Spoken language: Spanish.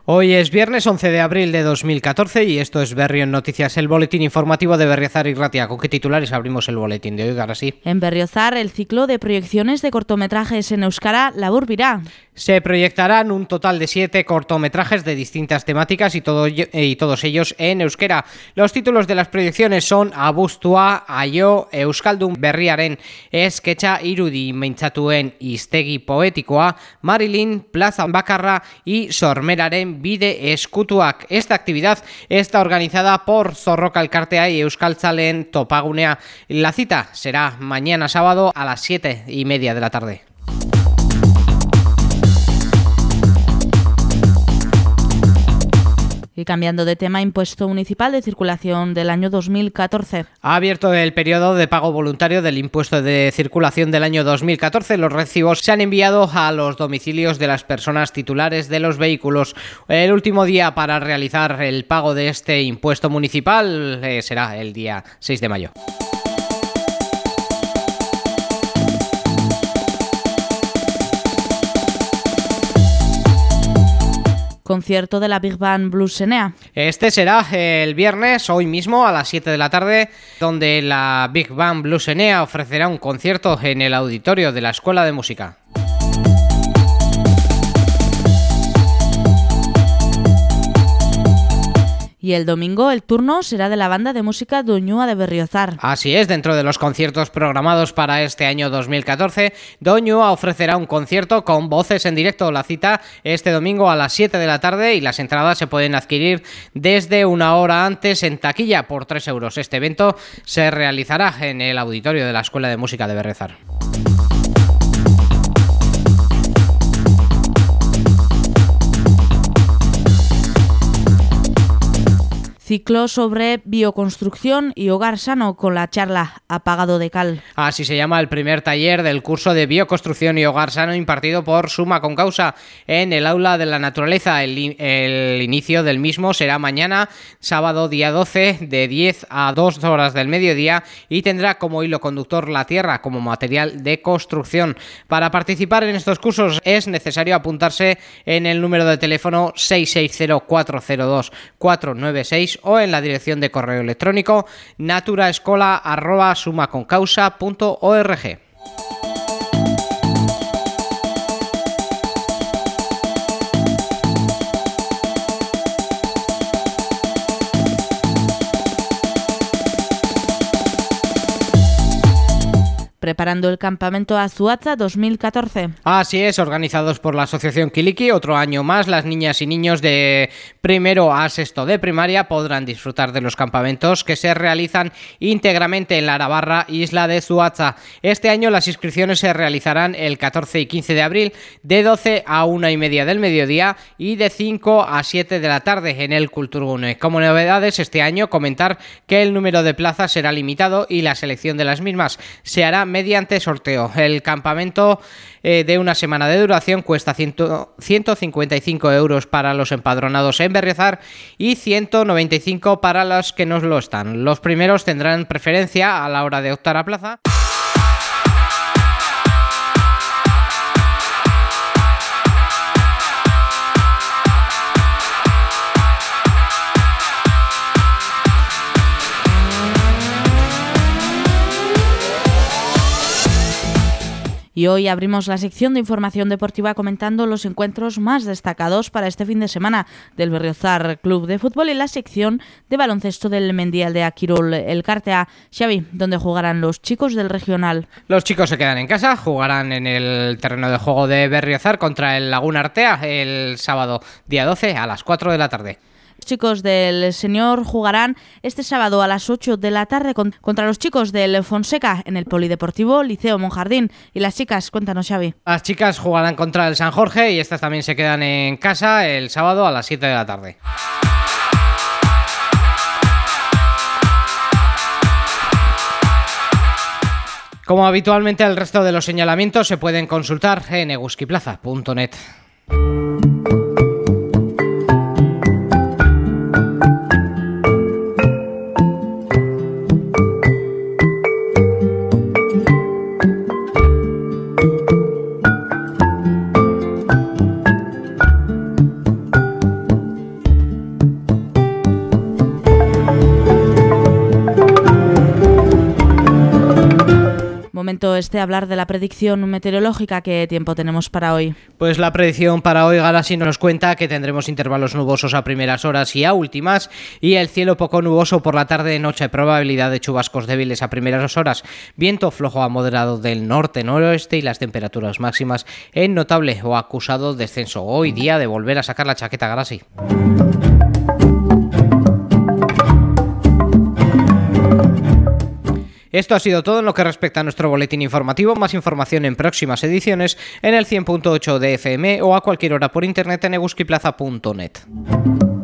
Hoy es viernes 11 de abril de 2014 y esto es Berrión Noticias, el boletín informativo de Berriozar y Ratia. ¿Con qué titulares abrimos el boletín de hoy? Ahora sí. En Berriozar, el ciclo de proyecciones de cortometrajes en euskara laburbilá. Se proyectarán un total de 7 cortometrajes de distintas temáticas y todos ellos en euskera. Los títulos de las proyecciones son Abuztua, Aio, Euskaldun Berriaren, Esketxa Irudi Mintzatuen Hiztegi Poetikoa, Marilyn, Plaza Bakarra y Sormeraren Bide Eskutuak. Esta actividad está organizada por Zorroka Elkartea y Euskaltzaleen Topagunea. La cita será mañana sábado a las 7:30 de la tarde. Y cambiando de tema, impuesto municipal de circulación del año 2014. Ha abierto el periodo de pago voluntario del impuesto de circulación del año 2014. Los recibos se han enviado a los domicilios de las personas titulares de los vehículos. El último día para realizar el pago de este impuesto municipal será el día 6 de mayo. Concierto de la Big Band Blues Enea. Este será el viernes, hoy mismo, a las 7 de la tarde, donde la Big Band Blues Enea ofrecerá un concierto en el auditorio de la Escuela de Música. Y el domingo el turno será de la banda de música Doñua de Berriozar. Así es, dentro de los conciertos programados para este año 2014, Doñua ofrecerá un concierto con voces en directo. La cita este domingo a las 7 de la tarde y las entradas se pueden adquirir desde una hora antes en taquilla por 3 euros. Este evento se realizará en el auditorio de la Escuela de Música de Berriozar. Ciclo sobre bioconstrucción y hogar sano con la charla Apagado de Cal. Así se llama el primer taller del curso de bioconstrucción y hogar sano impartido por Suma con Causa en el Aula de la Naturaleza. El inicio del mismo será mañana, sábado día 12, de 10 a 2 horas del mediodía y tendrá como hilo conductor la tierra como material de construcción. Para participar en estos cursos es necesario apuntarse en el número de teléfono 660-402-496 o en la dirección de correo electrónico naturaescola@sumaconcausa.org. Preparando el campamento Azuatza 2014. Así es, organizados por la Asociación Kiliki, otro año más, las niñas y niños de primero a sexto de primaria podrán disfrutar de los campamentos que se realizan íntegramente en la Arabarra, isla de Zuatza. Este año las inscripciones se realizarán el 14 y 15 de abril, de 12 a 1:30 del mediodía y de 5 a 7 de la tarde en el Kulturgune. Como novedades este año, comentar que el número de plazas será limitado y la selección de las mismas se hará mediante sorteo. El campamento de una semana de duración cuesta 155 euros para los empadronados en Berriozar y 195 para los que no lo están. Los primeros tendrán preferencia a la hora de optar a plaza. Y hoy abrimos la sección de información deportiva comentando los encuentros más destacados para este fin de semana del Berriozar Club de Fútbol y la sección de baloncesto del Mendialdea Kirol Elkartea. Xavi, ¿dónde jugarán los chicos del regional? Los chicos se quedan en casa, jugarán en el terreno de juego de Berriozar contra el Laguna Artea el sábado día 12 a las 4 de la tarde. Los chicos del Señor jugarán este sábado a las 8 de la tarde contra los chicos del Fonseca en el Polideportivo Liceo Monjardín. Y las chicas, cuéntanos, Xavi. Las chicas jugarán contra el San Jorge y estas también se quedan en casa el sábado a las 7 de la tarde. Como habitualmente, el resto de los señalamientos se pueden consultar en eguskiplaza.net. momento hablar de la predicción meteorológica. ¿Qué tiempo tenemos para hoy? Pues la predicción para hoy, Garasi, nos cuenta que tendremos intervalos nubosos a primeras horas y a últimas, y el cielo poco nuboso por la tarde y noche, probabilidad de chubascos débiles a primeras horas, viento flojo a moderado del norte-noroeste y las temperaturas máximas en notable o acusado descenso. Hoy día de volver a sacar la chaqueta, Garasi. Esto ha sido todo en lo que respecta a nuestro boletín informativo. Más información en próximas ediciones en el 100.8 de FM o a cualquier hora por internet en eguskiplaza.net.